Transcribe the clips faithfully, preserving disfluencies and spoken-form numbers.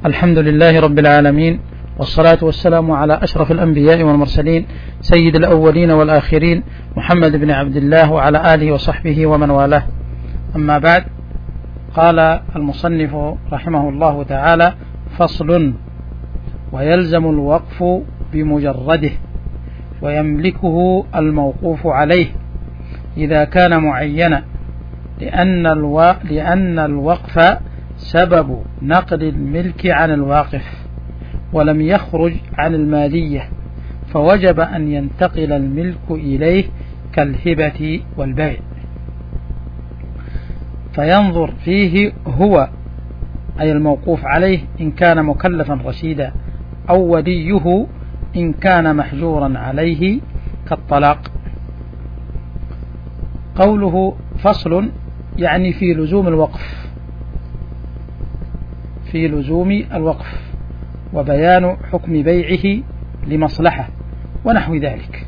الحمد لله رب العالمين، والصلاة والسلام على أشرف الأنبياء والمرسلين سيد الأولين والآخرين محمد بن عبد الله وعلى آله وصحبه ومن والاه. أما بعد، قال المصنف رحمه الله تعالى: فصل: ويلزم الوقف بمجرده، ويملكه الموقوف عليه إذا كان معينا، لأن, الو... لأن الوقف سبب نقل الملك عن الواقف، ولم يخرج عن المالية، فوجب أن ينتقل الملك إليه كالهبة والبيع. فينظر فيه هو، أي الموقوف عليه، إن كان مكلفا رشيدا، أو وليه إن كان محجورا عليه كالطلاق. قوله فصل يعني في لزوم الوقف، في لزوم الوقف وبيان حكم بيعه لمصلحة ونحو ذلك.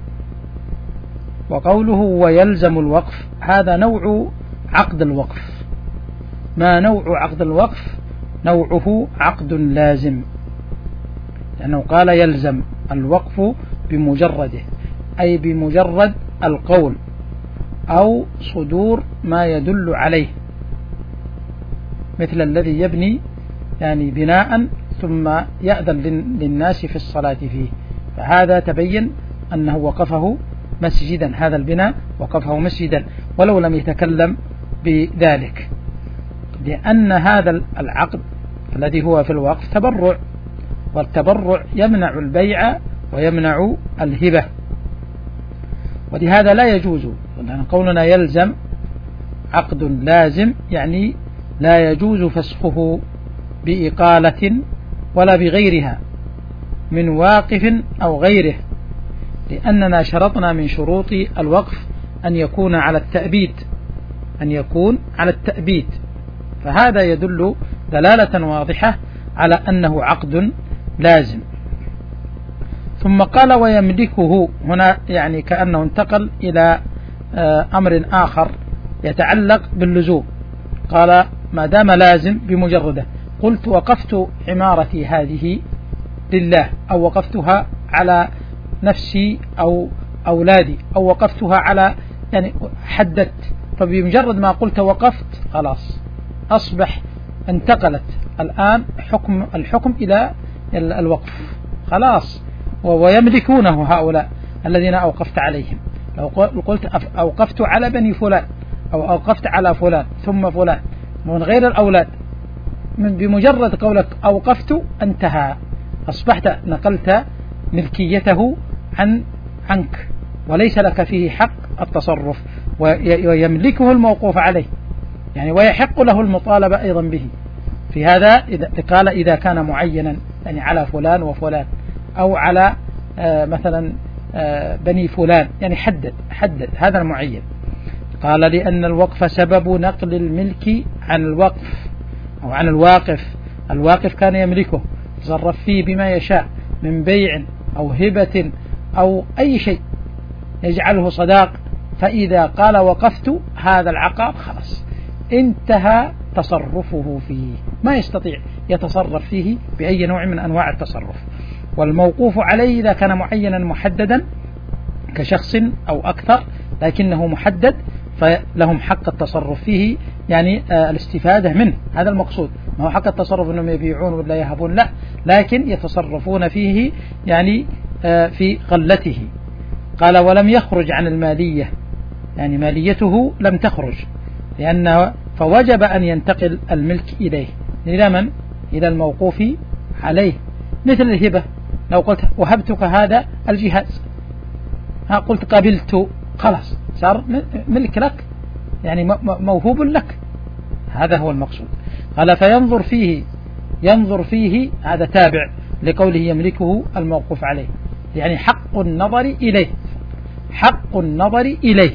وقوله ويلزم الوقف، هذا نوع عقد الوقف. ما نوع عقد الوقف؟ نوعه عقد لازم، لأنه قال يلزم الوقف بمجرده، أي بمجرد القول أو صدور ما يدل عليه، مثل الذي يبني يعني بناء ثم يأذن للناس في الصلاة فيه، فهذا تبين أنه وقفه مسجدا، هذا البناء وقفه مسجدا ولو لم يتكلم بذلك، لأن هذا العقد الذي هو في الوقف تبرع، والتبرع يمنع البيع ويمنع الهبة، ولهذا لا يجوز. قولنا يلزم عقد لازم يعني لا يجوز فسخه بإقالة ولا بغيرها من واقف أو غيره، لأننا شرطنا من شروط الوقف أن يكون على التأبيد، أن يكون على التأبيد، فهذا يدل دلالة واضحة على أنه عقد لازم. ثم قال ويملكه، هنا يعني كأنه انتقل إلى أمر آخر يتعلق باللزوم. قال ما دام لازم بمجرده، قلت وقفت عمارتي هذه لله، أو وقفتها على نفسي أو أولادي، أو وقفتها على، يعني حددت، فبمجرد ما قلت وقفت خلاص أصبح انتقلت الآن حكم الحكم إلى الوقف خلاص، ويملكونه هؤلاء الذين أوقفت عليهم. لو قلت أوقفت على بني فلان أو أوقفت على فلان ثم فلان من غير الأولاد، من بمجرد قولك أوقفت انتهى، أصبحت نقلت ملكيته عن عنك وليس لك فيه حق التصرف، ويملكه الموقوف عليه، يعني ويحق له المطالبة أيضا به. في هذا إذا قال إذا كان معينا، يعني على فلان وفلان، أو على آه مثلا آه بني فلان، يعني حدد حدد هذا المعين. قال لأن الوقف سبب نقل الملك عن الوقف أو عن الواقف. الواقف كان يملكه، تصرف فيه بما يشاء من بيع أو هبة أو أي شيء يجعله صداق، فإذا قال وقفت هذا العقار خلاص انتهى تصرفه فيه، ما يستطيع يتصرف فيه بأي نوع من أنواع التصرف. والموقوف عليه إذا كان معينا محددا كشخص أو أكثر لكنه محدد، فلهم حق التصرف فيه، يعني آه الاستفادة منه، هذا المقصود. ما هو حق التصرف أنهم يبيعون ولا يهبون، لا، لكن يتصرفون فيه يعني آه في قلته. قال ولم يخرج عن المالية، يعني ماليته لم تخرج، لأنه فوجب أن ينتقل الملك إليه. إلى من؟ إلى الموقوف عليه، مثل الهبة. لو قلت وهبتك هذا الجهاز، ها قلت قبلت، خلاص صار ملك لك، يعني موهوب لك، هذا هو المقصود. قال فينظر فيه، ينظر فيه هذا تابع لقوله يملكه الموقوف عليه، يعني حق النظر إليه، حق النظر إليه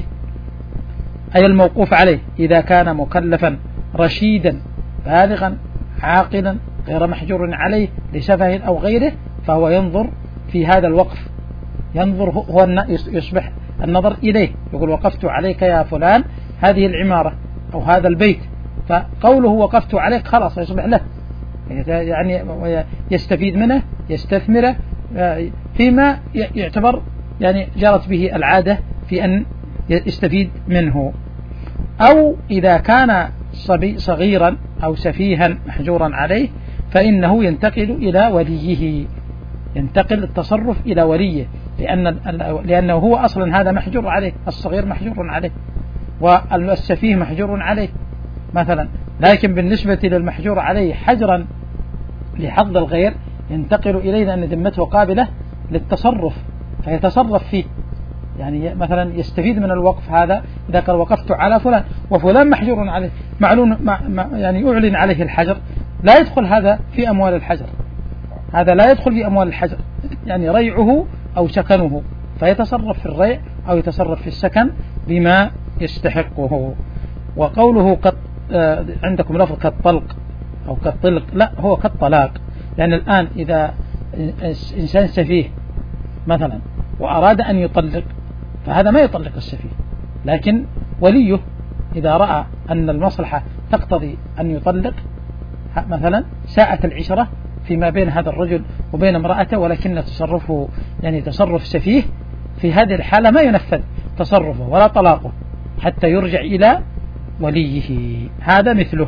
أي الموقوف عليه إذا كان مكلفا رشيدا بالغا عاقلا غير محجور عليه لسفه أو غيره، فهو ينظر في هذا الوقف، ينظر هو يصبح النظر إليه، يقول وقفت عليك يا فلان هذه العمارة أو هذا البيت، فقوله وقفت عليك خلاص يصبح له، يعني يستفيد منه يستثمره فيما يعتبر يعني جرت به العادة في أن يستفيد منه. أو إذا كان صغيرا أو سفيها محجورا عليه فإنه ينتقل إلى وليه، ينتقل التصرف إلى وليه، لأن لأنه هو أصلا هذا محجور عليه، الصغير محجور عليه والسفيه محجور عليه مثلا. لكن بالنسبة للمحجور عليه حجرا لحظ الغير ينتقل إليه لأن ذمته قابلة للتصرف فيتصرف فيه. يعني مثلا يستفيد من الوقف هذا إذا قال وقفت على فلان وفلان محجور عليه معلون يعني أعلن عليه الحجر، لا يدخل هذا في أموال الحجر، هذا لا يدخل في أموال الحجر، يعني ريعه أو سكنه، فيتصرف في الريع أو يتصرف في السكن بما يستحقه. وقوله قد آه عندكم لفظ كالطلق أو كالطلق، لا هو كالطلاق، لأن الآن إذا إنسان سفيه مثلا وأراد أن يطلق فهذا ما يطلق السفيه، لكن وليه إذا رأى أن المصلحة تقتضي أن يطلق مثلا ساءت العشرة فيما بين هذا الرجل وبين امرأته، ولكن تصرفه يعني تصرف سفيه، في هذه الحالة ما ينفذ تصرفه ولا طلاقه حتى يرجع إلى وليه. هذا مثله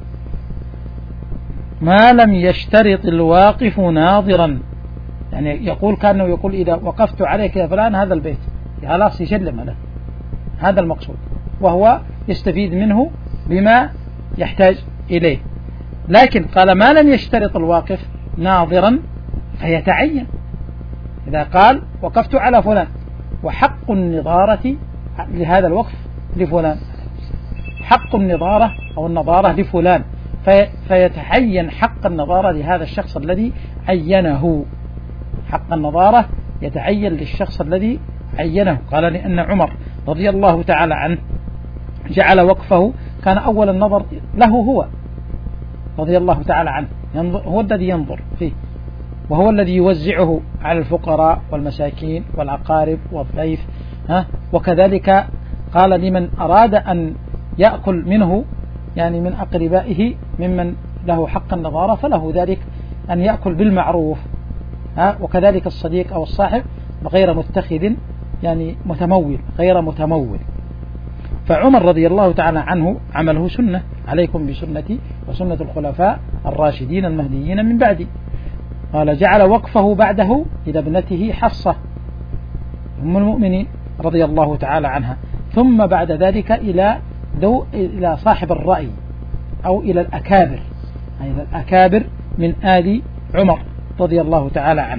ما لم يشترط الواقف ناظرا، يعني يقول كأنه يقول إذا وقفت عليك يا فلان هذا البيت خلاص يسلم له، هذا المقصود، وهو يستفيد منه بما يحتاج إليه. لكن قال ما لم يشترط الواقف ناظرا فيتعين، إذا قال وقفت على فلان وحق النظارة لهذا الوقف لفلان، حق النظارة أو النظارة لفلان، في فيتعين حق النظارة لهذا الشخص الذي عينه، حق النظارة يتعين للشخص الذي عينه. قال لأن عمر رضي الله تعالى عنه جعل وقفه كان أول النظر له هو رضي الله تعالى عنه، هو الذي ينظر فيه وهو الذي يوزعه على الفقراء والمساكين والأقارب والضيف، ها وكذلك قال لمن أراد أن يأكل منه يعني من أقربائه ممن له حق النظارة فله ذلك أن يأكل بالمعروف، ها وكذلك الصديق أو الصاحب غير متخذ يعني متمول غير متمول. فعمر رضي الله تعالى عنه عمله سنة، عليكم بسنتي وسنة الخلفاء الراشدين المهديين من بعدي. قال جعل وقفه بعده إلى ابنته حفصة أم المؤمنين رضي الله تعالى عنها، ثم بعد ذلك إلى ذو إلى صاحب الرأي أو إلى الأكابر، أي إلى الأكابر من آل عمر رضي الله تعالى عنه.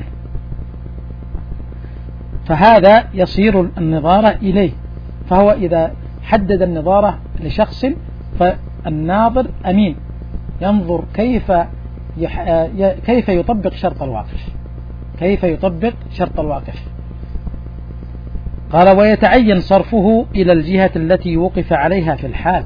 فهذا يصير النظارة إليه، فهو إذا حدد النظارة لشخص فالناظر أمين ينظر كيف كيف يطبق شرط الواقف، كيف يطبق شرط الواقف. قال ويتعين صرفه إلى الجهة التي وقف عليها في الحال،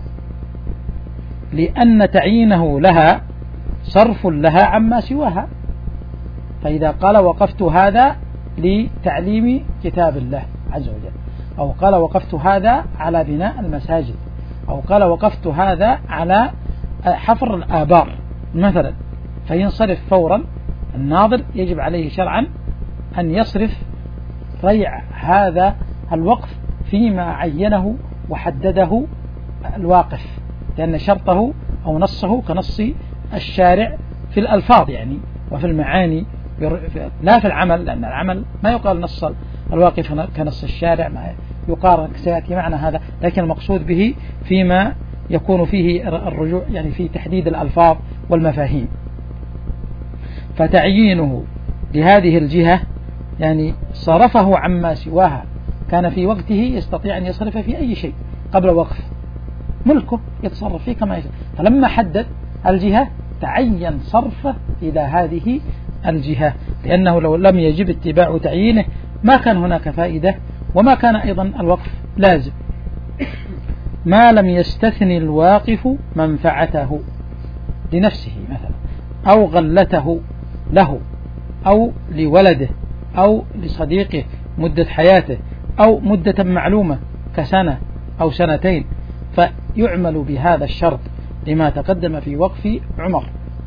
لأن تعيينه لها صرف لها عما سواها. فإذا قال وقفت هذا لتعليم كتاب الله عز وجل، أو قال وقفت هذا على بناء المساجد، أو قال وقفت هذا على حفر الآبار مثلا، فينصرف فورا. الناظر يجب عليه شرعا أن يصرف ريع هذا الوقف فيما عينه وحدده الواقف، لأن شرطه أو نصه كنص الشارع في الألفاظ يعني وفي المعاني لا في العمل، لأن العمل ما يقال نص الواقف كنص الشارع، ما يقارن سيأتي معنى هذا، لكن المقصود به فيما يكون فيه الرجوع يعني في تحديد الألفاظ والمفاهيم. فتعيينه لهذه الجهة يعني صرفه عما سواها، كان في وقته يستطيع أن يصرف في أي شيء قبل وقف، ملكه يتصرف فيه كما يشاء، فلما حدد الجهة تعين صرفه إلى هذه الجهة، لأنه لو لم يجب اتباع تعيينه ما كان هناك فائدة وما كان أيضا الوقف لازم. ما لم يستثني الواقف منفعته لنفسه مثلا، أو غلته له أو لولده أو لصديقه مدة حياته أو مدة معلومة كسنة أو سنتين، فيعمل بهذا الشرط لما تقدم في وقف عمر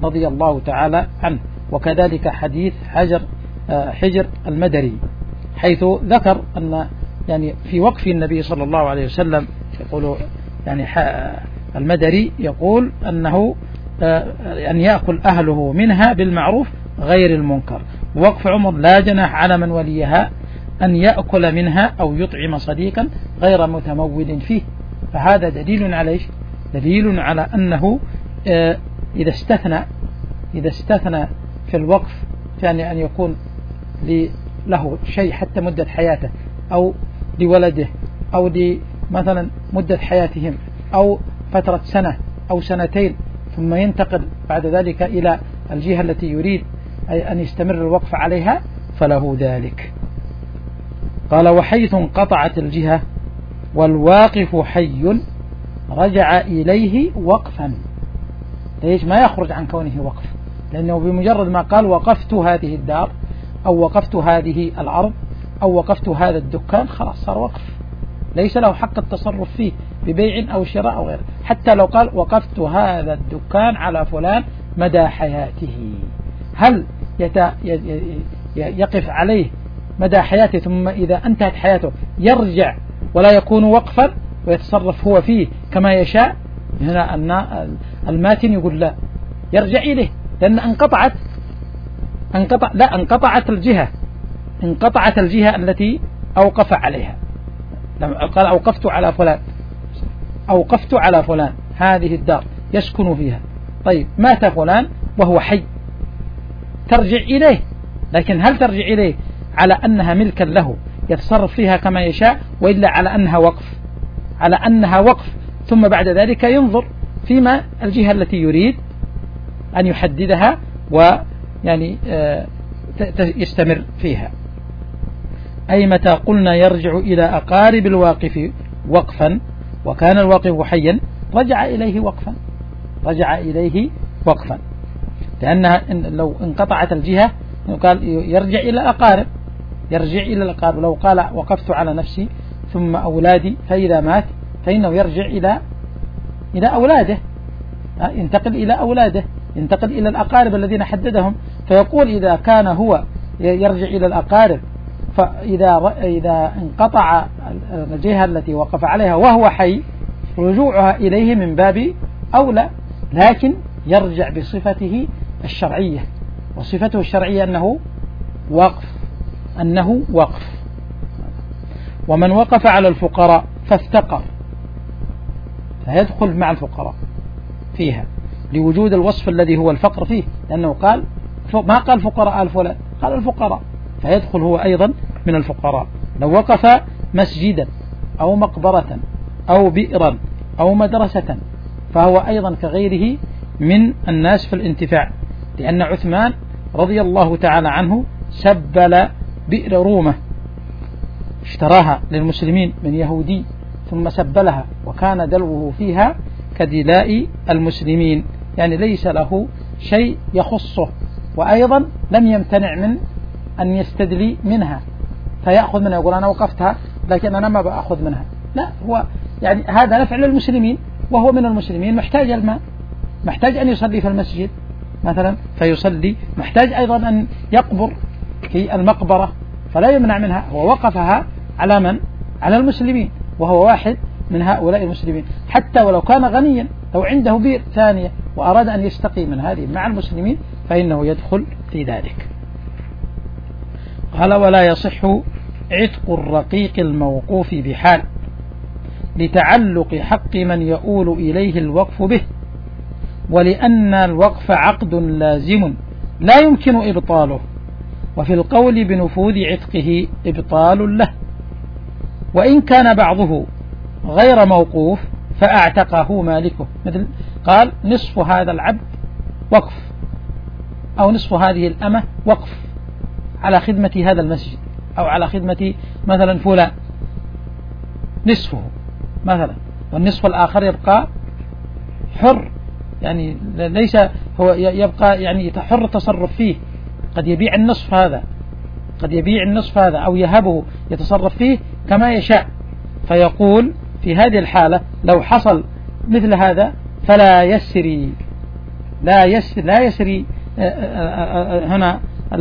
رضي الله تعالى عنه. وكذلك حديث حجر حجر المدري حيث ذكر أن يعني في وقف النبي صلى الله عليه وسلم يقول يعني المدري يقول أنه أن يأكل أهله منها بالمعروف غير المنكر. وقف عمر لا جناح على من وليها أن يأكل منها أو يطعم صديقا غير متمول فيه. فهذا دليل على إيش؟ دليل على أنه إذا استثنى إذا استثنى في الوقف يعني أن يكون له شيء حتى مدة حياته أو لولده أو مثلا مدة حياتهم أو فترة سنة أو سنتين ثم ينتقل بعد ذلك إلى الجهة التي يريد أن يستمر الوقف عليها فله ذلك. قال وحيث انقطعت الجهة والواقف حي رجع إليه وقفا. ليش ما يخرج عن كونه وقف؟ لأنه بمجرد ما قال وقفت هذه الدار أو وقفت هذه الأرض أو وقفت هذا الدكان خلاص صار وقف، ليس له حق التصرف فيه ببيع أو شراء أو غيره. حتى لو قال وقفت هذا الدكان على فلان مدى حياته، هل يقف عليه مدى حياته ثم إذا انتهت حياته يرجع ولا يكون وقفا ويتصرف هو فيه كما يشاء؟ هنا أن الماتن يقول لا، يرجع إليه لأن انقطعت انقطع لا انقطعت الجهة انقطعت الجهة التي أوقف عليها. لما قال أوقفت على فلان أوقفت على فلان هذه الدار يسكن فيها، طيب مات فلان وهو حي ترجع إليه، لكن هل ترجع إليه على أنها ملكا له يتصرف فيها كما يشاء وإلا على أنها وقف؟ على أنها وقف، ثم بعد ذلك ينظر فيما الجهة التي يريد أن يحددها ويعني يستمر فيها. أي متى قلنا يرجع إلى أقارب الواقف وقفا وكان الواقف حيا رجع إليه وقفا رجع إليه وقفا لأنها لو انقطعت الجهة قال يرجع إلى أقارب يرجع إلى الأقارب. لو قال وقفت على نفسي ثم أولادي فإذا مات فإنه يرجع إلى إلى أولاده، ينتقل إلى أولاده ينتقل إلى الأقارب الذين حددهم. فيقول إذا كان هو يرجع إلى الأقارب فإذا إذا انقطع الجهة التي وقف عليها وهو حي رجوعها إليه من باب أولى، لكن يرجع بصفته الشرعية، وصفته الشرعية أنه وقف أنه وقف. ومن وقف على الفقراء فافتقر فيدخل مع الفقراء فيها لوجود الوصف الذي هو الفقر فيه، لأنه قال ما قال فقراء الفلان قال الفقراء، فيدخل هو أيضا من الفقراء. لو وقف مسجدا أو مقبرة أو بئرا أو مدرسة فهو أيضا كغيره من الناس في الانتفاع، لأن عثمان رضي الله تعالى عنه سبل بئر رومة اشتراها للمسلمين من يهودي ثم سبلها وكان دلوه فيها كدلاء المسلمين، يعني ليس له شيء يخصه، وأيضا لم يمتنع من أن يستدلي منها فيأخذ منها يقول أنا وقفتها لكن أنا ما بأخذ منها، لا هو يعني هذا نفع للمسلمين وهو من المسلمين محتاج الماء، محتاج أن يصلي في المسجد مثلا فيصلي، محتاج أيضا أن يقبر في المقبرة فلا يمنع منها، هو وقفها على من؟ على المسلمين وهو واحد من هؤلاء المسلمين. حتى ولو كان غنيا لو عنده بئر ثانية وأراد أن يستقي من هذه مع المسلمين فإنه يدخل في ذلك. قال ولا يصح عتق الرقيق الموقوف بحال لتعلق حق من يؤول إليه الوقف به، ولأن الوقف عقد لازم لا يمكن إبطاله، وفي القول بنفوذ عتقه إبطال له، وإن كان بعضه غير موقوف فأعتقه مالكه، مثل قال نصف هذا العبد وقف أو نصف هذه الأمة وقف على خدمة هذا المسجد أو على خدمة مثلا فلان نصفه مثلا، والنصف الآخر يبقى حر، يعني ليس هو يبقى يعني حر التصرف فيه، قد يبيع النصف هذا قد يبيع النصف هذا أو يهبه يتصرف فيه كما يشاء. فيقول في هذه الحالة لو حصل مثل هذا فلا يسري لا يسري, لا يسري هنا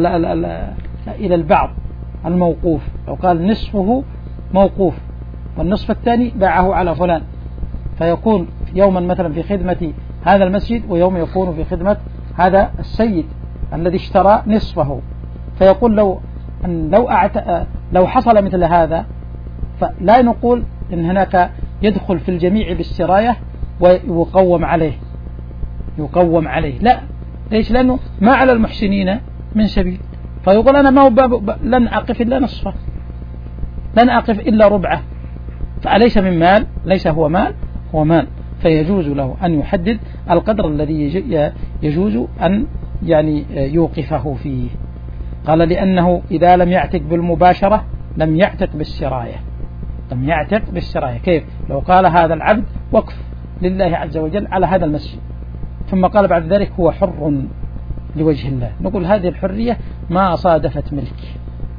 إلى البعض الموقوف. لو قال نصفه موقوف والنصف الثاني باعه على فلان، فيكون يوما مثلا في خدمة هذا المسجد ويوم يكون في خدمة هذا السيد الذي اشترى نصفه. فيقول لو أن لو أعت... لو حصل مثل هذا فلا نقول إن هناك يدخل في الجميع بالسراية ويقوم عليه يقوم عليه لا. ليش؟ لأنه ما على المحسنين من سبيل. فيقول أنا ما هو باب لن أقف إلا نصفه، لن أقف إلا ربعه، فأليس من مال؟ ليس هو مال، هو مال. فيجوز له أن يحدد القدر الذي يجوز أن يعني يوقفه فيه. قال لأنه إذا لم يعتق بالمباشرة لم يعتق بالسراية، لم يعتق بالسراية. كيف؟ لو قال هذا العبد وقف لله عز وجل على هذا المسجد ثم قال بعد ذلك هو حر لوجه الله، نقول هذه الحرية ما صادفت ملك،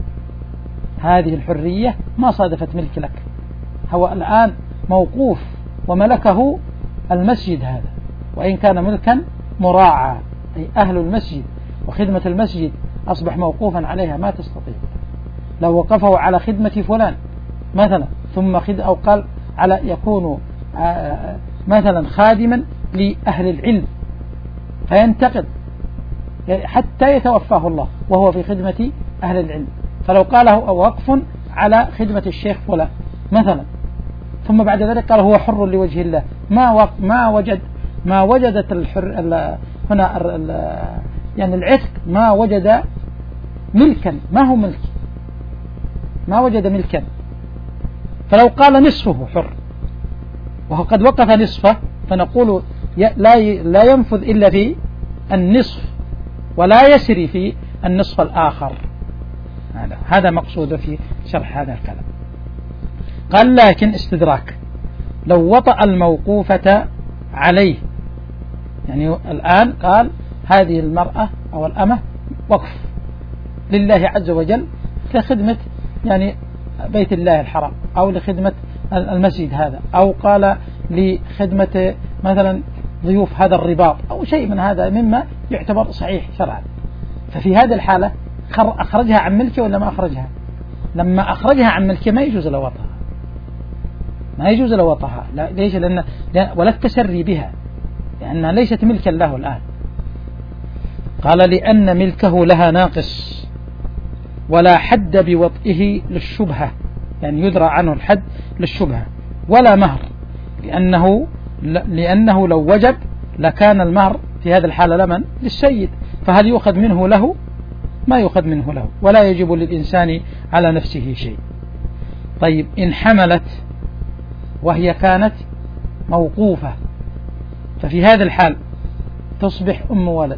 هذه الحرية ما صادفت ملك لك، هو الآن موقوف وملكه المسجد هذا، وإن كان ملكا مراعى، أي أهل المسجد وخدمة المسجد أصبح موقوفا عليها ما تستطيع. لو وقفه على خدمة فلان مثلا ثم خد أو قال على يكون مثلا خادما لأهل العلم فينتقد حتى يتوفاه الله وهو في خدمة أهل العلم، فلو قاله وقف على خدمة الشيخ فلان مثلا ثم بعد ذلك قال هو حر لوجه الله، ما ما وجد ما وجدت الحر هنا يعني العتق ما وجد ملكا، ما هو ملك، ما وجد ملكا. فلو قال نصفه حر وهو قد وقف نصفه فنقول لا لا ينفذ إلا في النصف ولا يسري في النصف الآخر. هذا هذا مقصود في شرح هذا الكلام. قال لكن استدراك لو وطأ الموقوفة عليه، يعني الآن قال هذه المرأة أو الأمة وقف لله عز وجل كخدمة يعني بيت الله الحرام أو لخدمة المسجد هذا، أو قال لخدمة مثلا ضيوف هذا الرباط أو شيء من هذا مما يعتبر صحيح شرعا. ففي هذه الحالة أخرجها عن ملكه ولا ما أخرجها؟ لما أخرجها عن ملكه ما يجوز له وطئها، ما يجوز له وطئها. ليش؟ لأن ولا التسري بها لأنها ليست ملكا له الآن. قال لأن ملكه لها ناقص ولا حد بوطئه للشبهة، يعني يدرى عنه الحد للشبهة، ولا مهر لأنه لأنه لو وجب لكان المهر في هذا الحالة لمن؟ للسيد، فهل يؤخذ منه له؟ ما يؤخذ منه له، ولا يجب للإنسان على نفسه شيء. طيب إن حملت وهي كانت موقوفة ففي هذا الحال تصبح أم ولد،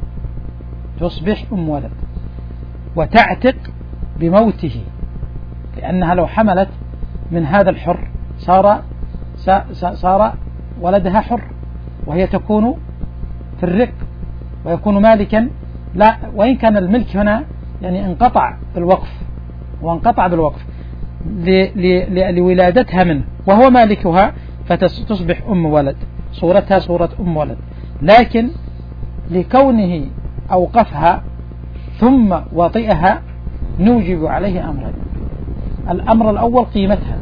تصبح أم ولد وتعتق بموته، لأنها لو حملت من هذا الحر صار صار ولدها حر وهي تكون في الرق ويكون مالكا. لا، وإن كان الملك هنا يعني انقطع بالوقف وانقطع بالوقف لولادتها منه وهو مالكها فتصبح أم ولد، صورتها صورة أم ولد، لكن لكونه أوقفها ثم وطئها نوجب عليه أمرين. الأمر الأول قيمتها،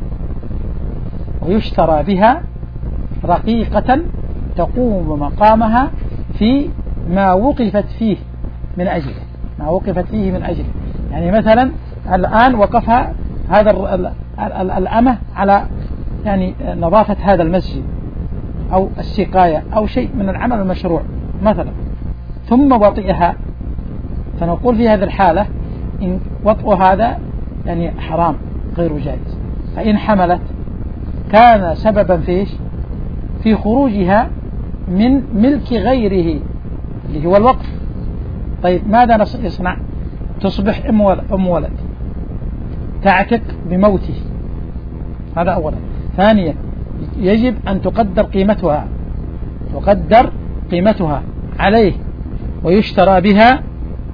ويشترى بها رقيقة تقوم مقامها في ما وقفت فيه من أجله، ما وقفت فيه من أجله. يعني مثلا الآن وقفها هذا الأمة على يعني نظافة هذا المسجد أو السقاية أو شيء من العمل المشروع مثلا، ثم وطئها، فنقول في هذه الحالة إن وطئ هذا يعني حرام غير جائز. فإن حملت كان سببا فيش في خروجها من ملك غيره اللي هو الوقف. طيب ماذا يصنع؟ تصبح أم ولد, أم ولد تعتق بموته، هذا أولا. ثانيا يجب أن تقدر قيمتها، تقدر قيمتها عليه ويشترى بها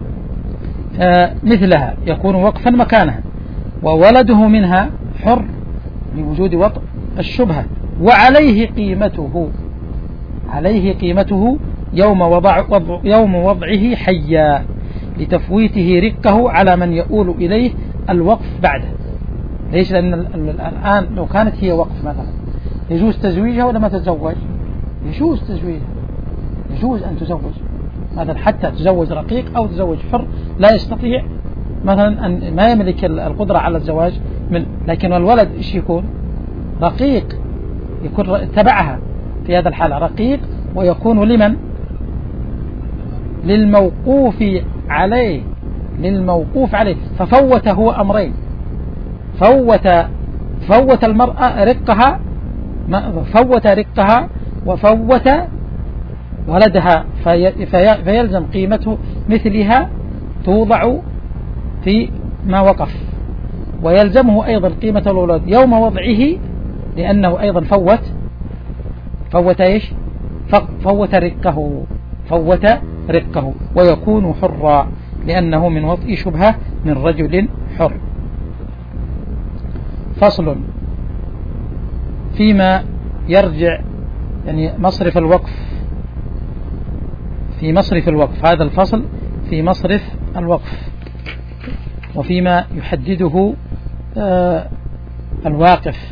مثلها يكون وقفا مكانها، وولده منها حر لوجود وطء الشبهة، وعليه قيمته، عليه قيمته يوم, وضع وضع يوم وضعه حيا لتفويته رقه على من يؤول إليه الوقف بعده. ليش؟ لأن الآن لو كانت هي وقف مثلا يجوز تزويجها ولا ما تتزوج؟ يجوز تزويجها، يجوز أن تزوج مثلا حتى تزوج رقيق أو تزوج حر لا يستطيع مثلا أن ما يملك القدرة على الزواج من، لكن الولد إيش يكون؟ رقيق، يكون تبعها في هذا الحالة رقيق، ويكون لمن؟ للموقوف عليه، للموقوف عليه. ففوت هو أمرين، فوت فوت المرأة رقها، فوت رقها وفوت ولدها، في في فيلزم قيمته مثلها توضع في ما وقف، ويلزمه أيضا قيمة الولد يوم وضعه، لأنه أيضا فوت فوت إيش؟ فوت رقه، فوت رقه، ويكون حرا لأنه من وطئ شبهة من رجل حر. فصل فيما يرجع يعني مصرف الوقف، في مصرف الوقف، هذا الفصل في مصرف الوقف وفيما يحدده آه الواقف.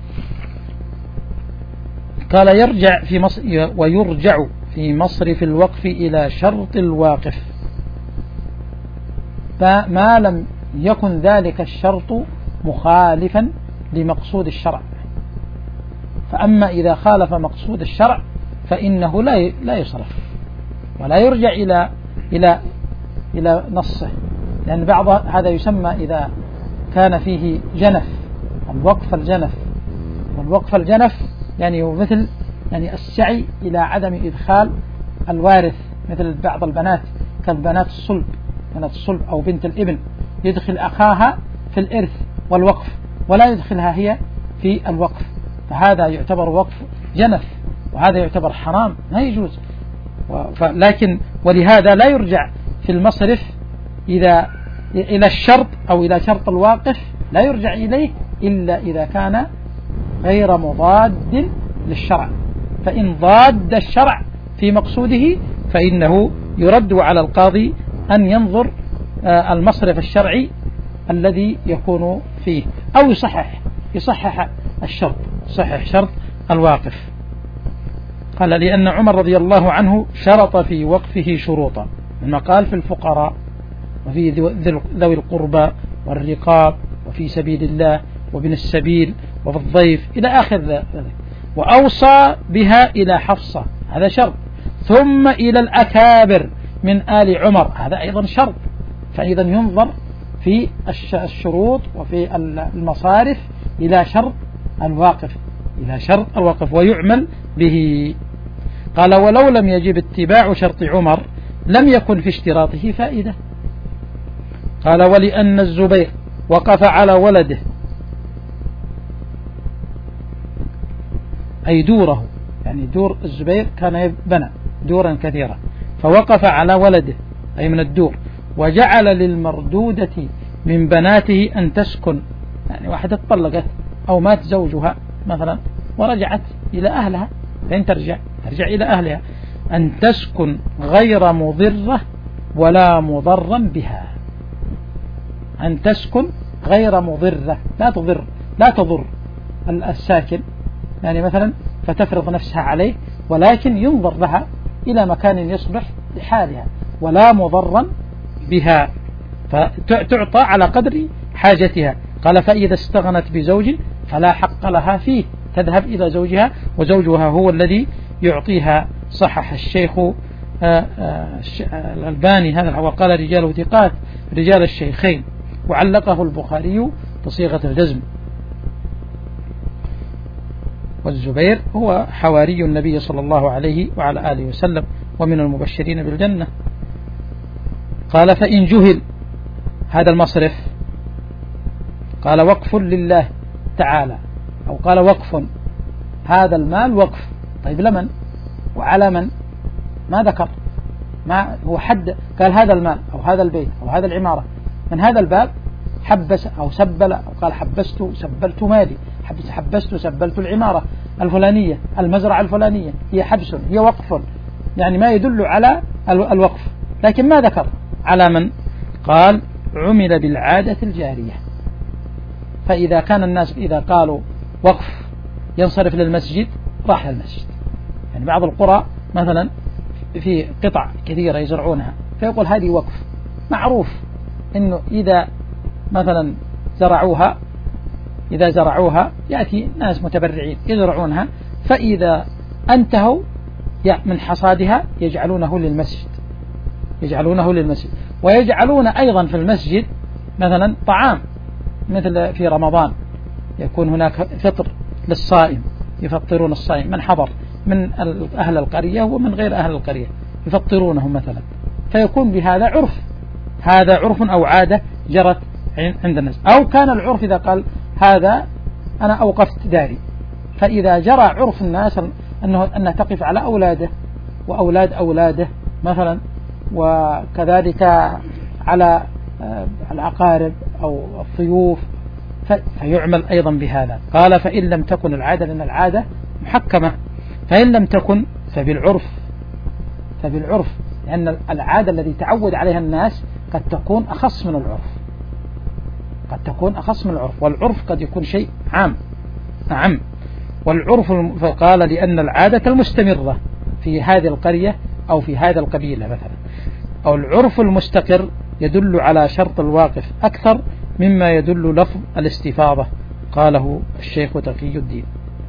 قال يرجع في مص... ويرجع في مصرف الوقف إلى شرط الواقف فما لم يكن ذلك الشرط مخالفا لمقصود الشرع. فأما إذا خالف مقصود الشرع فإنه لا لا يصرف ولا يرجع إلى إلى إلى نصه، لأن بعض هذا يسمى إذا كان فيه جنف، الوقف الجنف، والوقف الجنف يعني مثل يعني السعي إلى عدم إدخال الوارث، مثل بعض البنات كالبنات الصلب، بنات الصلب أو بنت الابن يدخل أخاها في الإرث والوقف ولا يدخلها هي في الوقف، فهذا يعتبر وقف جنف، وهذا يعتبر حرام ما يجوز. لكن ولهذا لا يرجع في المصرف إذا إلى الشرط أو إلى شرط الواقف، لا يرجع إليه إلا إذا كان غير مضاد للشرع، فإن ضاد الشرع في مقصوده فإنه يرد على القاضي أن ينظر المصرف الشرعي الذي يكون فيه، أو يصحح يصحح الشرط، يصحح شرط الواقف. قال لأن عمر رضي الله عنه شرط في وقفه شروطا، لما قال في الفقراء وفي ذوي القربى والرقاب وفي سبيل الله وابن السبيل وفي الضيف إلى آخر ذلك، وأوصى بها إلى حفصة هذا شرط، ثم إلى الأكابر من آل عمر هذا أيضا شرط. فإذا ينظر في الشروط وفي المصارف إلى شرط الواقف، إلى شرط الواقف ويعمل به. قال ولو لم يجب اتباع شرط عمر لم يكن في اشتراطه فائدة. قال ولأن الزبير وقف على ولده أي دوره، يعني دور الزبير كان بنى دورا كثيرا، فوقف على ولده أي من الدور، وجعل للمردودة من بناته أن تسكن، يعني واحدة طلقت أو مات زوجها مثلا ورجعت إلى أهلها، فإن ترجع ترجع إلى أهلها، أن تسكن غير مضرة ولا مضرا بها، أن تسكن غير مضرة لا تضر لا تضر الساكن، يعني مثلا فتفرض نفسها عليه، ولكن ينظر لها إلى مكان يصلح لحالها، ولا مضرا بها، فتعطى على قدر حاجتها. قال فإذا استغنت بزوج فلا حق لها فيه، تذهب إلى زوجها وزوجها هو الذي يعطيها. صحح الشيخ الألباني هذا، وقال رجاله ثقات رجال الشيخين، وعلقه البخاري بصيغة الجزم. والزبير هو حواري النبي صلى الله عليه وعلى آله وسلم ومن المبشرين بالجنة. قال فإن جهل هذا المصرف، قال وقف لله تعالى، أو قال وقف هذا المال وقف، طيب لمن وعلى من؟ ما ذكر، ما هو حد قال هذا المال أو هذا البيت أو هذا العمارة من هذا الباب حبس أو سبل، أو قال حبست سبلت مالي، حبس حبست سبلت العمارة الفلانية، المزرعة الفلانية، هي حبس هي وقف، يعني ما يدل على الوقف، لكن ما ذكر على من. قال عمل بالعادة الجارية. فإذا كان الناس إذا قالوا وقف ينصرف للمسجد راح للمسجد. يعني بعض القرى مثلا في قطع كثيرة يزرعونها فيقول هذه وقف، معروف إنه إذا مثلا زرعوها إذا زرعوها يأتي ناس متبرعين يزرعونها، فإذا انتهوا من حصادها يجعلونه للمسجد يجعلونه للمسجد ويجعلون أيضا في المسجد مثلا طعام، مثل في رمضان يكون هناك فطر للصائم، يفطرون الصائم من حضر من أهل القرية ومن غير أهل القرية يفطرونهم مثلا، فيكون بهذا عرف، هذا عرف أو عادة جرت عند الناس. أو كان العرف إذا قال هذا أنا أوقفت داري، فإذا جرى عرف الناس أنه أنها تقف على أولاده وأولاد أولاده مثلا، وكذلك على الأقارب أو الضيوف، فيعمل أيضا بهذا. قال فإن لم تكن العادة، لأن العادة محكمة، فإن لم تكن فبالعرف فبالعرف لأن العادة الذي تعود عليها الناس قد تكون أخص من العرف قد تكون أخص من العرف والعرف قد يكون شيء عام عام والعرف. فقال لأن العادة المستمرة في هذه القرية أو في هذا القبيلة مثلا، أو العرف المستقر يدل على شرط الواقف أكثر مما يدل لفظ الاستفاضة. قاله الشيخ تقي الدين.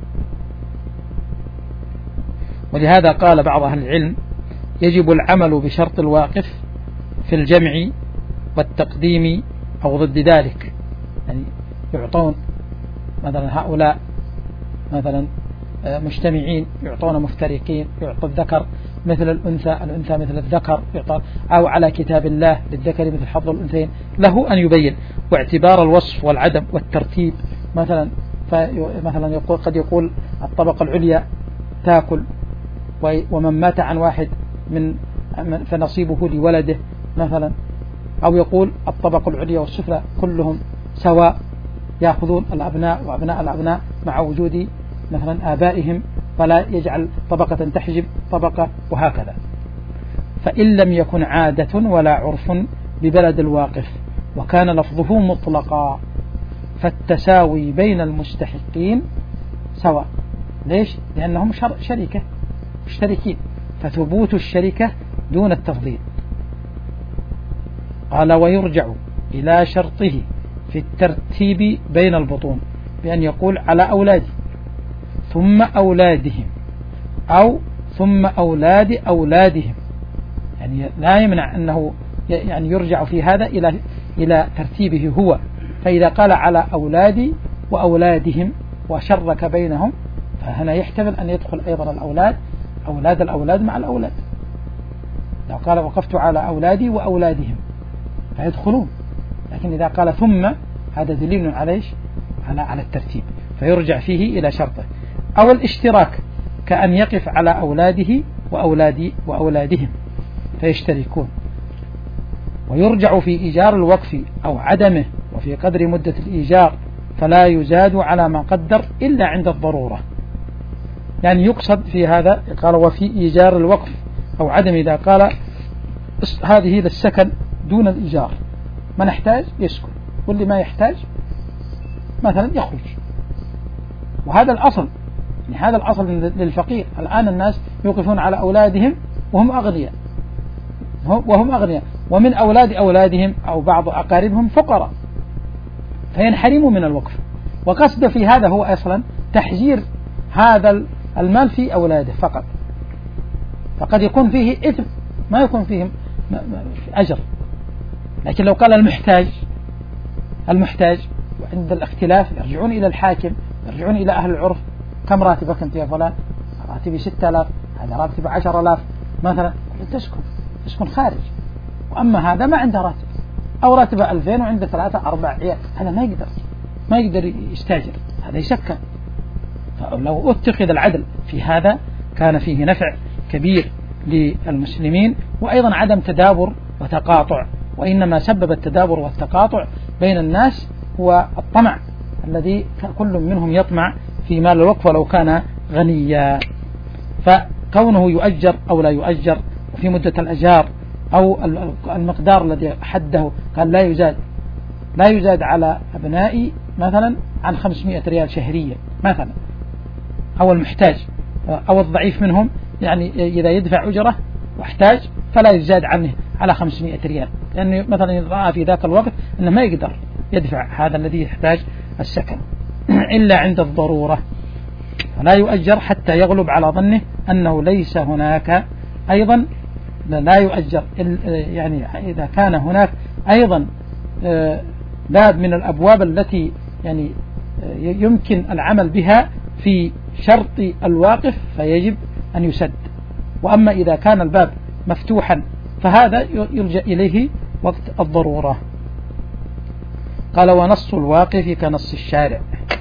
ولهذا قال بعض أهل العلم يجب العمل بشرط الواقف في الجمع والتقديم أو ضد ذلك. يعني يعطون مثلا هؤلاء مثلا مجتمعين يعطون مفترقين، يعطى الذكر مثل الأنثى، الأنثى مثل الذكر يعطى، أو على كتاب الله للذكر مثل حظ الأنثيين، له أن يبين. واعتبار الوصف والعدم والترتيب مثلا، مثلا يقول قد يقول الطبقة العليا تأكل، ومن مات عن واحد من فنصيبه لولده مثلا، أو يقول الطبقة العليا والسفلى كلهم سواء يأخذون الأبناء وأبناء الأبناء مع وجود مثلا آبائهم، فلا يجعل طبقة تحجب طبقة وهكذا. فإن لم يكن عادة ولا عرف ببلد الواقف وكان لفظه مطلقا فالتساوي بين المستحقين سواء. ليش؟ لأنهم شركة مشتركين، فثبوت الشركة دون التفضيل. قال ويرجع إلى شرطه في الترتيب بين البطون بأن يقول على أولادي ثم أولادهم أو ثم أولاد أولادهم، يعني لا يمنع أنه يعني يرجع في هذا إلى إلى ترتيبه هو. فإذا قال على أولادي وأولادهم وشرك بينهم فهنا يحتمل أن يدخل أيضا الأولاد أولاد الأولاد مع الأولاد. لو قال وقفت على أولادي وأولادهم فيدخلون، لكن إذا قال ثم هذا دليل عليش على على الترتيب، فيرجع فيه إلى شرطه. أو الاشتراك كأن يقف على أولاده وأولادي وأولادهم فيشتركون. ويرجع في إيجار الوقف أو عدمه وفي قدر مدة الإيجار فلا يزاد على ما قدر إلا عند الضرورة. يعني يقصد في هذا قال وفي إيجار الوقف أو عدم، إذا قال هذه للسكن دون الإيجار، من يحتاج يسكن واللي ما يحتاج مثلا يخرج. وهذا الأصل، يعني هذا الأصل للفقير. الآن الناس يوقفون على أولادهم وهم أغنياء وهم أغنياء ومن أولاد أولادهم أو بعض أقاربهم فقراء فينحرموا من الوقف. وقصد في هذا هو أصلا تحجير هذا المال في أولاده فقط، فقد يكون فيه إثم ما يكون فيه أجر. لكن لو قال المحتاج المحتاج وعند الاختلاف يرجعون إلى الحاكم، يرجعون إلى أهل العرف، كم راتبك أنت يا فلان؟ راتبي ستة آلاف، هذا راتب عشر آلاف مثلا، تسكن تسكن خارج. وأما هذا ما عنده راتب أو راتب ألفين وعنده ثلاثة أربع عيال، هذا ما يقدر ما يقدر يستاجر، هذا يسكن. فلو اتخذ العدل في هذا كان فيه نفع كبير للمسلمين، وأيضا عدم تدابر وتقاطع. وإنما سبب التدابر والتقاطع بين الناس هو الطمع الذي كل منهم يطمع في مال الوقف ولو كان غنيا. كونه يؤجر أو لا يؤجر، وفي مدة الأجار، أو المقدار الذي حده قال لا يزاد لا يزاد على أبنائي مثلا عن خمسمائة ريال شهريا مثلا، أو المحتاج أو الضعيف منهم يعني إذا يدفع أجرة واحتاج فلا يزاد عنه على خمسمائة ريال، لأنه يعني مثلا رأى في ذاك الوقت أنه ما يقدر يدفع هذا الذي يحتاج السكن إلا عند الضرورة، فلا يؤجر حتى يغلب على ظنه أنه ليس هناك أيضا لا يؤجر، يعني إذا كان هناك أيضا باب من الأبواب التي يعني يمكن العمل بها في شرط الواقف فيجب أن يسد. وأما إذا كان الباب مفتوحا فهذا يلجأ إليه وقت الضرورة. قال ونص الواقف كنص الشارع.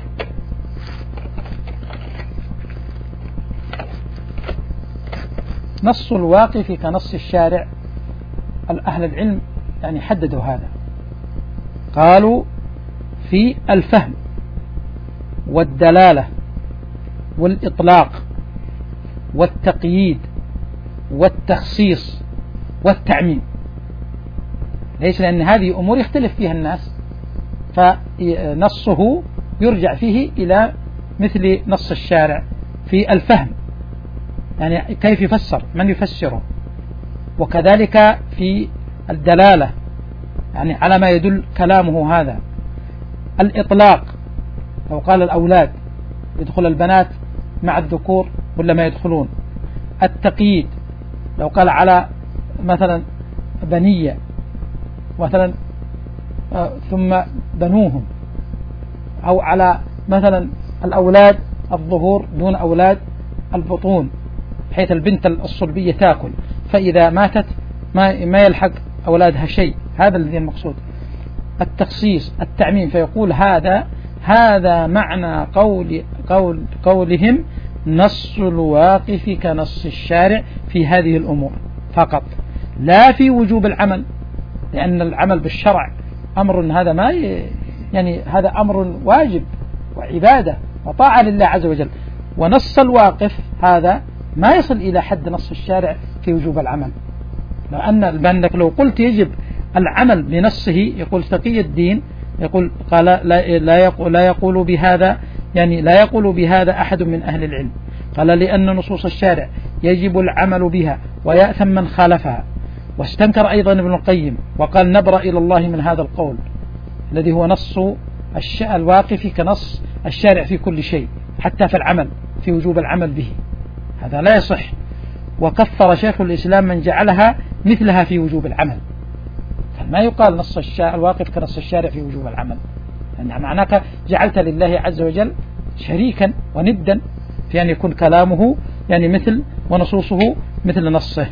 نص الواقف كنص الشارع، الأهل العلم يعني حددوا هذا، قالوا في الفهم والدلالة والإطلاق والتقييد والتخصيص والتعميم، ليس لأن هذه أمور يختلف فيها الناس، فنصه يرجع فيه إلى مثل نص الشارع. في الفهم يعني كيف يفسر، من يفسره، وكذلك في الدلالة يعني على ما يدل كلامه هذا. الإطلاق لو قال الأولاد يدخل البنات مع الذكور ولا ما يدخلون. التقييد لو قال على مثلا بنية مثلا ثم بنوهم، أو على مثلا الأولاد الظهور دون أولاد البطون، بحيث البنت الصلبية تأكل فإذا ماتت ما ما يلحق أولادها شيء، هذا الذي المقصود. التخصيص التعميم، فيقول هذا هذا معنى قول قول قولهم نص الواقف كنص الشارع في هذه الأمور فقط، لا في وجوب العمل، لأن العمل بالشرع أمر هذا ما يعني هذا أمر واجب وعبادة وطاعة لله عز وجل. ونص الواقف هذا ما يصل إلى حد نص الشارع في وجوب العمل، لأن لأنك لو قلت يجب العمل بنصه، يقول تقي الدين يقول قال لا, لا, يقول, لا يقول بهذا يعني لا يقول بهذا أحد من أهل العلم، قال لأن نصوص الشارع يجب العمل بها ويأثم من خالفها. واستنكر أيضا ابن القيم وقال نبرأ إلى الله من هذا القول الذي هو نص الواقف كنص الشارع في كل شيء، حتى في العمل في وجوب العمل به، هذا لا يصح. وكفر شيخ الإسلام من جعلها مثلها في وجوب العمل، فما يقال نص الواقف كنص الشارع في وجوب العمل، يعني معناك جعلت لله عز وجل شريكا وندا في أن يكون كلامه يعني مثل ونصوصه مثل نصه.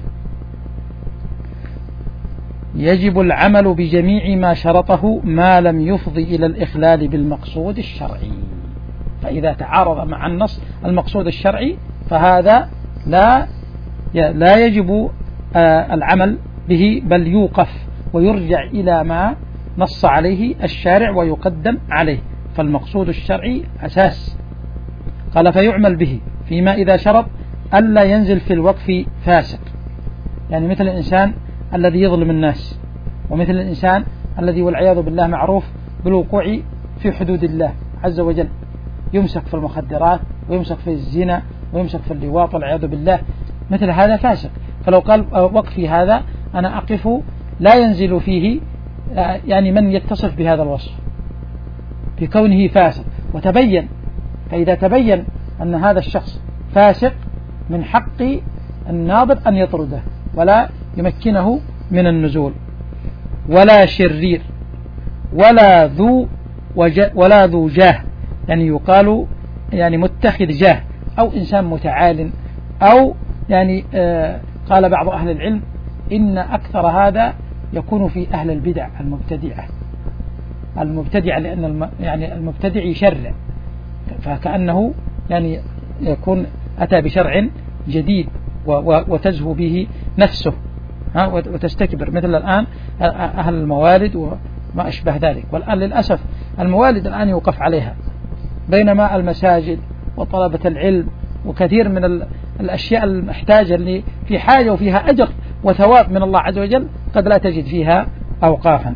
يجب العمل بجميع ما شرطه ما لم يفضي إلى الإخلال بالمقصود الشرعي، فإذا تعارض مع النص المقصود الشرعي فهذا لا لا يجب العمل به، بل يوقف ويرجع إلى ما نص عليه الشارع ويقدم عليه، فالمقصود الشرعي أساس. قال فيعمل به فيما إذا شرط ألا ينزل في الوقف فاسق، يعني مثل الإنسان الذي يظلم الناس، ومثل الإنسان الذي والعياذ بالله معروف بالوقوع في حدود الله عز وجل، يمسك في المخدرات ويمسك في الزنا ويمسك في اللواط والعياذ بالله، مثل هذا فاسق. فلو قال وقفي هذا أنا أقف لا ينزل فيه يعني من يتصف بهذا الوصف بكونه فاسق، وتبين، فإذا تبين أن هذا الشخص فاسق من حق الناظر أن يطرده ولا يمكنه من النزول. ولا شرير ولا ذو ولا ذو جاه، يعني يقال يعني متخذ جاه أو إنسان متعال، أو يعني آه قال بعض أهل العلم إن أكثر هذا يكون في أهل البدع المبتدعة المبتدعة لأن الم يعني المبتدع يشرع، فكأنه يعني يكون أتى بشرع جديد وتزهو به نفسه ها وتستكبر، مثل الآن أهل الموالد وما أشبه ذلك. والآن للأسف الموالد الآن يوقف عليها، بينما المساجد وطلبة العلم وكثير من الأشياء المحتاجة اللي في حاجة وفيها أجر وثواب من الله عز وجل قد لا تجد فيها أوقافا.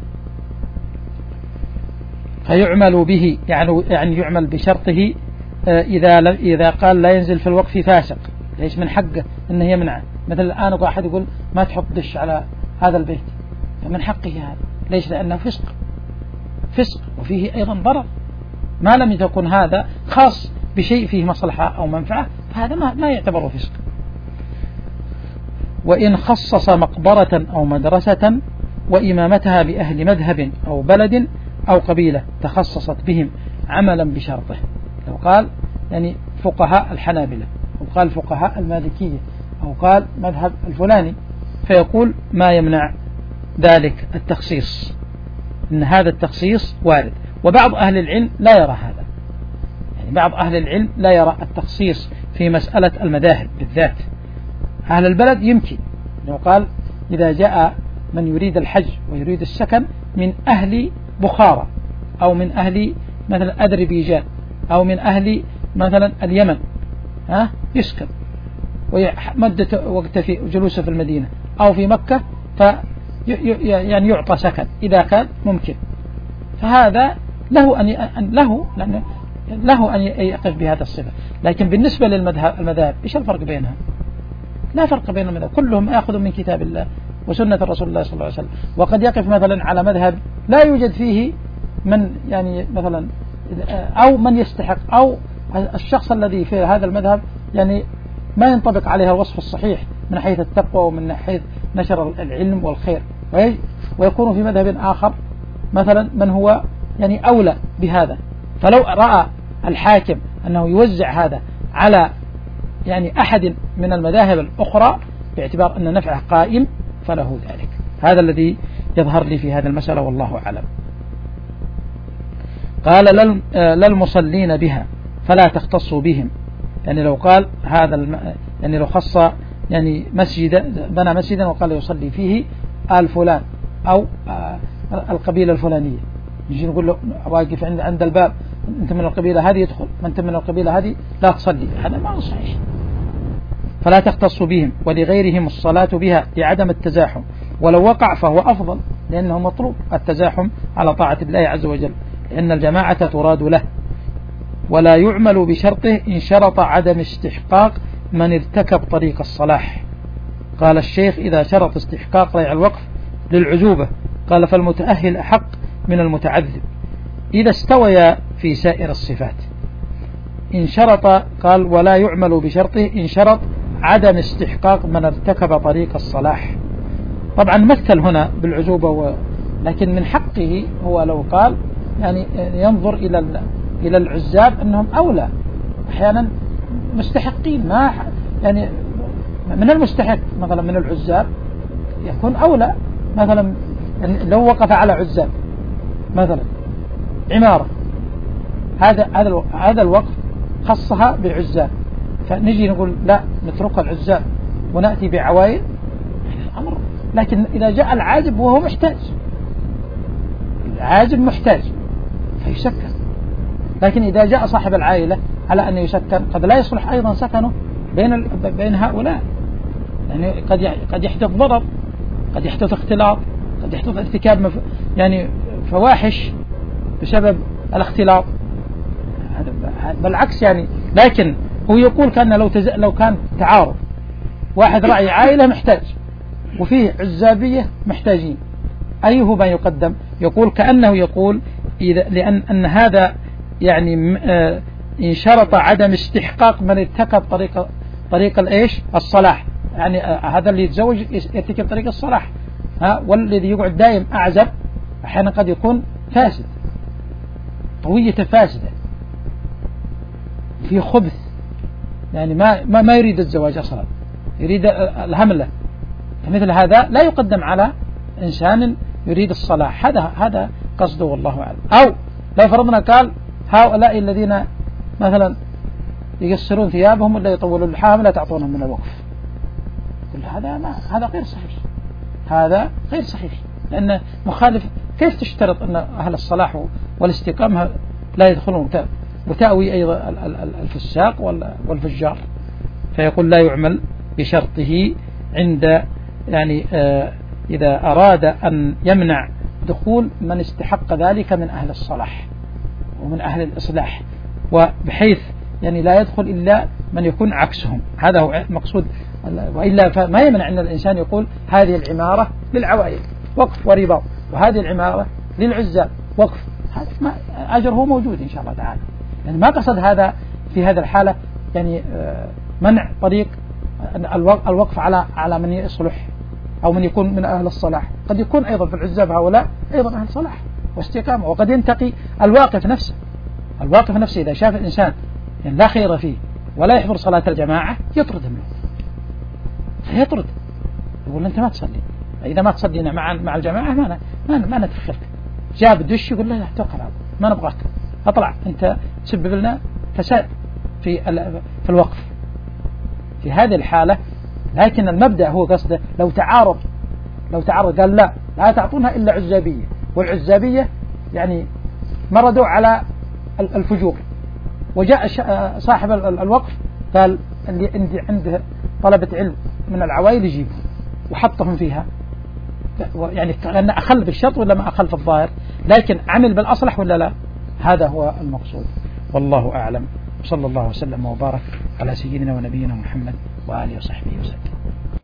فيعمل به يعني يعني يعمل بشرطه إذا إذا قال لا ينزل في الوقف فاسق، ليش من حقه إنه يمنعه. مثل الآن واحد يقول ما تحط دش على هذا البيت، فمن حقه هذا، ليش؟ لأنه فسق فسق وفيه أيضا ضرر، ما لم يكن هذا خاص بشيء فيه مصلحة أو منفعة فهذا ما, ما يعتبر فسق. وإن خصص مقبرة أو مدرسة وإمامتها بأهل مذهب أو بلد أو قبيلة تخصصت بهم عملا بشرطه، لو قال يعني فقهاء الحنابلة أو قال فقهاء المالكية أو قال مذهب الفلاني، فيقول ما يمنع ذلك التخصيص، إن هذا التخصيص وارد. وبعض أهل العلم لا يرى هذا، يعني بعض أهل العلم لا يرى التخصيص في مسألة المذاهب بالذات. أهل البلد يمكن لو قال إذا جاء من يريد الحج ويريد السكن من أهل بخارى أو من أهل مثلا أذربيجان أو من أهل مثلا اليمن ها يسكن ومدة وقت في جلوسه في المدينة أو في مكة ف يعني يعطى سكن إذا كان ممكن، فهذا له أن له لأنه له أن يقف بهذا الصفة. لكن بالنسبة للمذهب المذاهب إيش الفرق بينها؟ لا فرق بين المذاهب، كلهم يأخذ من كتاب الله وسنة الرسول الله صلى الله عليه وسلم. وقد يقف مثلا على مذهب لا يوجد فيه من يعني مثلا أو من يستحق أو الشخص الذي في هذا المذهب يعني ما ينطبق عليها الوصف الصحيح من حيث التقوى ومن حيث نشر العلم والخير، ويكون في مذهب آخر مثلا من هو يعني أولى بهذا. فلو رأى الحاكم أنه يوزع هذا على يعني أحد من المذاهب الأخرى باعتبار أن نفعه قائم فله ذلك. هذا الذي يظهر لي في هذا المسألة والله أعلم. قال للمصلين بها فلا تختصوا بهم، يعني لو قال هذا الم... يعني لو خص يعني مسجد بنى مسجدا وقال يصلي فيه آل فلان أو القبيلة الفلانية، نجي نقول له واقف عند عند الباب أنت من القبيلة هذه يدخل، ما أنت من القبيلة هذه لا تصلي، هذا ما هو صحيح. فلا تختصوا بهم ولغيرهم الصلاة بها لعدم التزاحم، ولو وقع فهو أفضل لأنه مطلوب التزاحم على طاعة الله عز وجل لأن الجماعة تراد له. ولا يعمل بشرطه إن شرط عدم استحقاق من ارتكب طريق الصلاح. قال الشيخ إذا شرط استحقاق ضيع الوقف للعزوبة قال فالمتأهل أحق من المتعذب إذا استويا في سائر الصفات. إن شرط قال ولا يعمل بشرطه إن شرط عدم استحقاق من ارتكب طريق الصلاح. طبعا مثل هنا بالعزوبة و... لكن من حقه هو لو قال يعني ينظر إلى إلى العزاب أنهم أولى أحيانا مستحقين، ما يعني من المستحق مثلا من العزاب يكون أولى، مثلا يعني لو وقف على عزاب مثلا عمارة هذا هذا هذا الوقف خصها بالعزاب، فنجي نقول لا نترك العزاب ونأتي بعوائل الأمر. لكن إذا جاء العازب وهو محتاج، العازب محتاج فيسكن، لكن إذا جاء صاحب العائلة على أن يسكن قد لا يصلح أيضا سكنه بين بين هؤلاء، يعني قد قد يحدث ضرر، قد يحدث اختلاط، قد يحدث ارتكاب مف... يعني فواحش بسبب الاختلاط، بالعكس يعني. لكن هو يقول كأن لو تز... لو كان تعارض واحد رأي عائلة محتاج وفيه عزابية محتاجين أيهما يقدم؟ يقول كأنه يقول إذا لأن أن هذا يعني إن شرط عدم استحقاق من ارتكب طريق طريق الإيش الصلاح، يعني هذا اللي يتزوج يرتكب طريق الصلاح ها، والذي يقعد دائم أعزب أحيانا قد يكون فاسد طوية فاسدة في خبث، يعني ما ما ما يريد الزواج أصلا، يريد الهملة، فمثل هذا لا يقدم على إنسان يريد الصلاح، هذا هذا قصده والله أعلم. أو لو فرضنا قال هؤلاء الذين مثلا يقصرون ثيابهم ولا يطولون لحاهم لا تعطونهم من الوقف، كل هذا ما هذا غير صحيح، هذا غير صحيح لأنه مخالف. كيف تشترط أن أهل الصلاح والاستقامة لا يدخلون وتأوي أيضا الفساق والفجار؟ فيقول لا يعمل بشرطه عند يعني آه إذا أراد أن يمنع دخول من استحق ذلك من أهل الصلاح ومن أهل الإصلاح، وبحيث يعني لا يدخل إلا من يكون عكسهم. هذا هو مقصود. وإلا فما يمنع أن الإنسان يقول هذه العمارة للعوائل وقف ورباط، وهذه العمارة للعزال وقف، هذا ما أجره موجود إن شاء الله تعالى. يعني ما قصد هذا في هذا الحالة يعني منع طريق الوقف على على من يصلح أو من يكون من أهل الصلاح. قد يكون أيضا في العزاب هؤلاء أيضا أهل صلاح واستقامة، وقد ينتقي الواقف نفسه. الواقف نفسه إذا شاف الإنسان يعني لا خير فيه ولا يحضر صلاة الجماعة يطرد منه، فيطرد يقول أنت ما تصلي، إذا ما تصلينا مع مع الجماعة ما ما ما ندخلك. جاب الدش يقول له لا توكل على ما نبغاك، أطلع أنت تسبب لنا فساد في في الوقف. في هذه الحالة لكن المبدأ هو قصده لو تعارض لو تعارض قال لا لا تعطونها إلا عزابية، والعزابية يعني مردوا على الفجور، وجاء صاحب الوقف قال اللي عندي عنده طلبة علم من العوائل يجيبوا وحطهم فيها، يعني لأن أخل بالشرط ولا ما أخل في الظاهر، لكن عمل بالأصلح ولا لا. هذا هو المقصود، والله أعلم. صلى الله وسلم وبارك على سيدنا ونبينا محمد وآله وصحبه وسلم.